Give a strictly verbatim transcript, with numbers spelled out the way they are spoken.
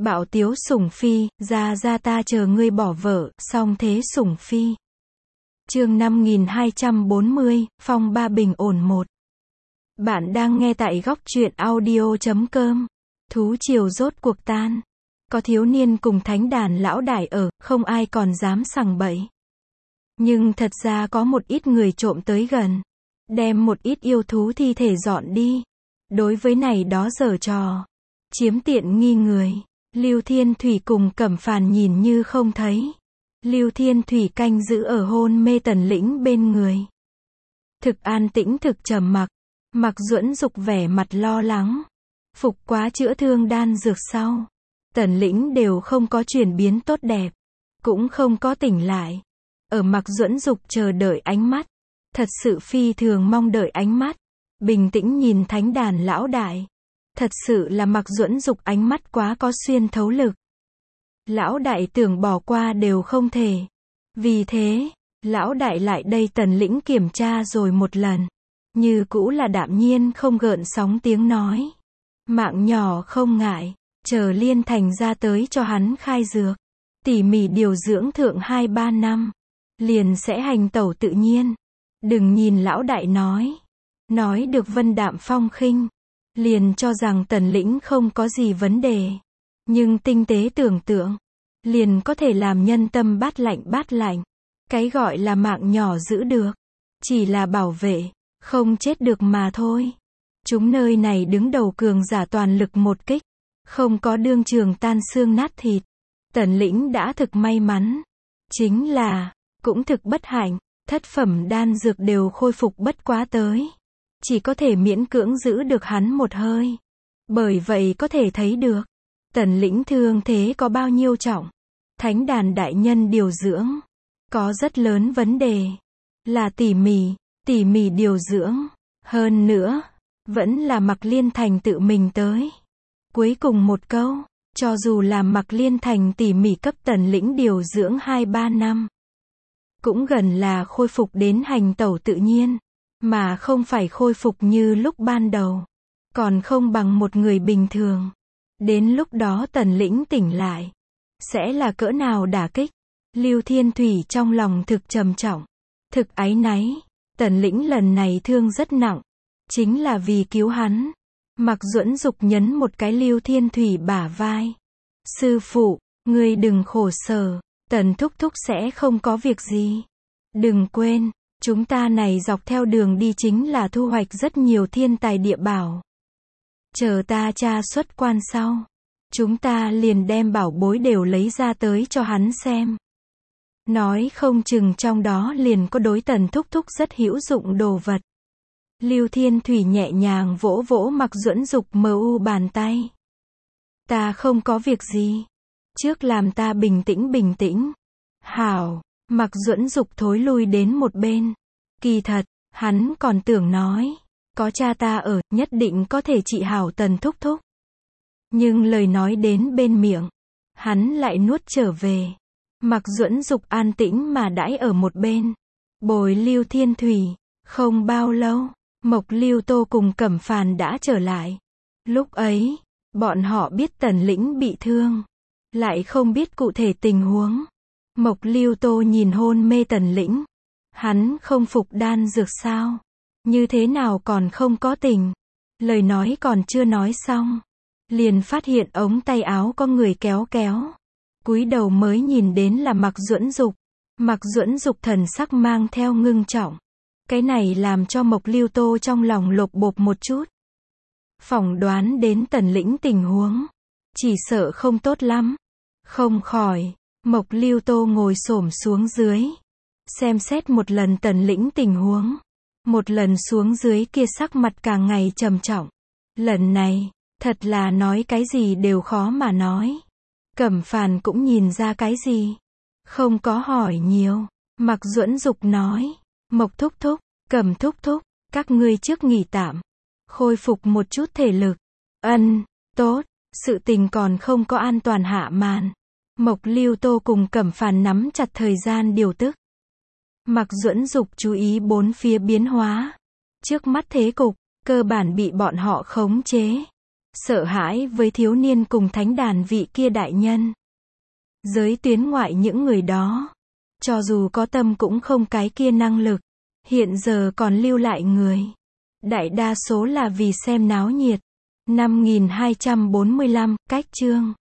Bạo tiếu sủng phi, ra ra ta chờ ngươi bỏ vợ, song thế sủng phi. Chương năm nghìn hai trăm bốn mươi, phong ba bình ổn một. Bạn đang nghe tại góc truyện audio chấm com. Thú triều rốt cuộc tan. Có thiếu niên cùng thánh đàn lão đại ở, không ai còn dám sằng bậy. Nhưng thật ra có một ít người trộm tới gần. Đem một ít yêu thú thi thể dọn đi. Đối với này đó giở trò. Chiếm tiện nghi người. Lưu Thiên Thủy cùng Cẩm Phàn nhìn như không thấy. Lưu Thiên Thủy canh giữ ở hôn mê Tần Lĩnh bên người. Thực an tĩnh thực trầm mặc. Mặc Duẫn Dục vẻ mặt lo lắng. Phục quá chữa thương đan dược sau. Tần Lĩnh đều không có chuyển biến tốt đẹp. Cũng không có tỉnh lại. Ở Mặc Duẫn Dục chờ đợi ánh mắt. Thật sự phi thường mong đợi ánh mắt. Bình tĩnh nhìn thánh đàn lão đại. Thật sự là Mặc Duẫn Dục ánh mắt quá có xuyên thấu lực. Lão đại tưởng bỏ qua đều không thể. Vì thế, lão đại lại đây Tần Lĩnh kiểm tra rồi một lần. Như cũ là đạm nhiên không gợn sóng tiếng nói. Mạng nhỏ không ngại, chờ Liên Thành ra tới cho hắn khai dược. Tỉ mỉ điều dưỡng thượng hai ba năm. Liền sẽ hành tẩu tự nhiên. Đừng nhìn lão đại nói. Nói được vân đạm phong khinh. Liền cho rằng Tần Lĩnh không có gì vấn đề. Nhưng tinh tế tưởng tượng. Liền có thể làm nhân tâm bát lạnh bát lạnh. Cái gọi là mạng nhỏ giữ được. Chỉ là bảo vệ. Không chết được mà thôi. Chúng nơi này đứng đầu cường giả toàn lực một kích. Không có đương trường tan xương nát thịt. Tần Lĩnh đã thực may mắn. Chính là, cũng thực bất hạnh. Thất phẩm đan dược đều khôi phục bất quá tới. Chỉ có thể miễn cưỡng giữ được hắn một hơi. Bởi vậy có thể thấy được. Tần Lĩnh thương thế có bao nhiêu trọng. Thánh đàn đại nhân điều dưỡng. Có rất lớn vấn đề. Là tỉ mỉ, tỉ mỉ điều dưỡng. Hơn nữa, vẫn là Mặc Liên Thành tự mình tới. Cuối cùng một câu. Cho dù là Mặc Liên Thành tỉ mỉ cấp Tần Lĩnh điều dưỡng hai ba năm. Cũng gần là khôi phục đến hành tẩu tự nhiên. Mà không phải khôi phục như lúc ban đầu. Còn không bằng một người bình thường. Đến lúc đó Tần Lĩnh tỉnh lại. Sẽ là cỡ nào đả kích. Lưu Thiên Thủy trong lòng thực trầm trọng. Thực áy náy. Tần Lĩnh lần này thương rất nặng. Chính là vì cứu hắn. Mặc Duẫn Dục nhấn một cái Lưu Thiên Thủy bả vai. Sư phụ, ngươi đừng khổ sở. Tần thúc thúc sẽ không có việc gì. Đừng quên. Chúng ta này dọc theo đường đi chính là thu hoạch rất nhiều thiên tài địa bảo. Chờ ta tra xuất quan sau. Chúng ta liền đem bảo bối đều lấy ra tới cho hắn xem. Nói không chừng trong đó liền có đối Tần thúc thúc rất hữu dụng đồ vật. Lưu Thiên Thủy nhẹ nhàng vỗ vỗ Mặc Duẫn Dục mờ u bàn tay. Ta không có việc gì. Trước làm ta bình tĩnh bình tĩnh. Hảo. Mặc Duẫn Dục thối lui đến một bên. Kỳ thật, hắn còn tưởng nói. Có cha ta ở, nhất định có thể trị hảo Tần thúc thúc. Nhưng lời nói đến bên miệng. Hắn lại nuốt trở về. Mặc Duẫn Dục an tĩnh mà đãi ở một bên. Bồi Lưu Thiên Thủy. Không bao lâu, Mộc Lưu Tô cùng Cẩm Phàn đã trở lại. Lúc ấy, bọn họ biết Tần Lĩnh bị thương. Lại không biết cụ thể tình huống. Mộc Lưu Tô nhìn hôn mê Tần Lĩnh. Hắn không phục đan dược sao? Như thế nào còn không có tình? Lời nói còn chưa nói xong. Liền phát hiện ống tay áo có người kéo kéo. Cúi đầu mới nhìn đến là Mặc Duẫn Dục. Mặc Duẫn Dục thần sắc mang theo ngưng trọng. Cái này làm cho Mộc Lưu Tô trong lòng lột bột một chút. Phỏng đoán đến Tần Lĩnh tình huống. Chỉ sợ không tốt lắm. Không khỏi. Mộc Lưu Tô ngồi xổm xuống dưới. Xem xét một lần Tần Lĩnh tình huống. Một lần xuống dưới kia sắc mặt càng ngày trầm trọng. Lần này, thật là nói cái gì đều khó mà nói. Cẩm Phàn cũng nhìn ra cái gì. Không có hỏi nhiều. Mặc Duẫn Dục nói. Mộc thúc thúc, Cẩm thúc thúc, các ngươi trước nghỉ tạm. Khôi phục một chút thể lực. Ân, tốt, sự tình còn không có an toàn hạ màn. Mộc Lưu Tô cùng Cẩm Phàn nắm chặt thời gian điều tức. Mặc Duẫn Dục chú ý bốn phía biến hóa. Trước mắt thế cục, cơ bản bị bọn họ khống chế. sợ hãi với thiếu niên cùng thánh đàn vị kia đại nhân. Giới tuyến ngoại những người đó, cho dù có tâm cũng không cái kia năng lực. Hiện giờ còn lưu lại người, đại đa số là vì xem náo nhiệt. Năm nghìn hai trăm bốn mươi lăm, cách chương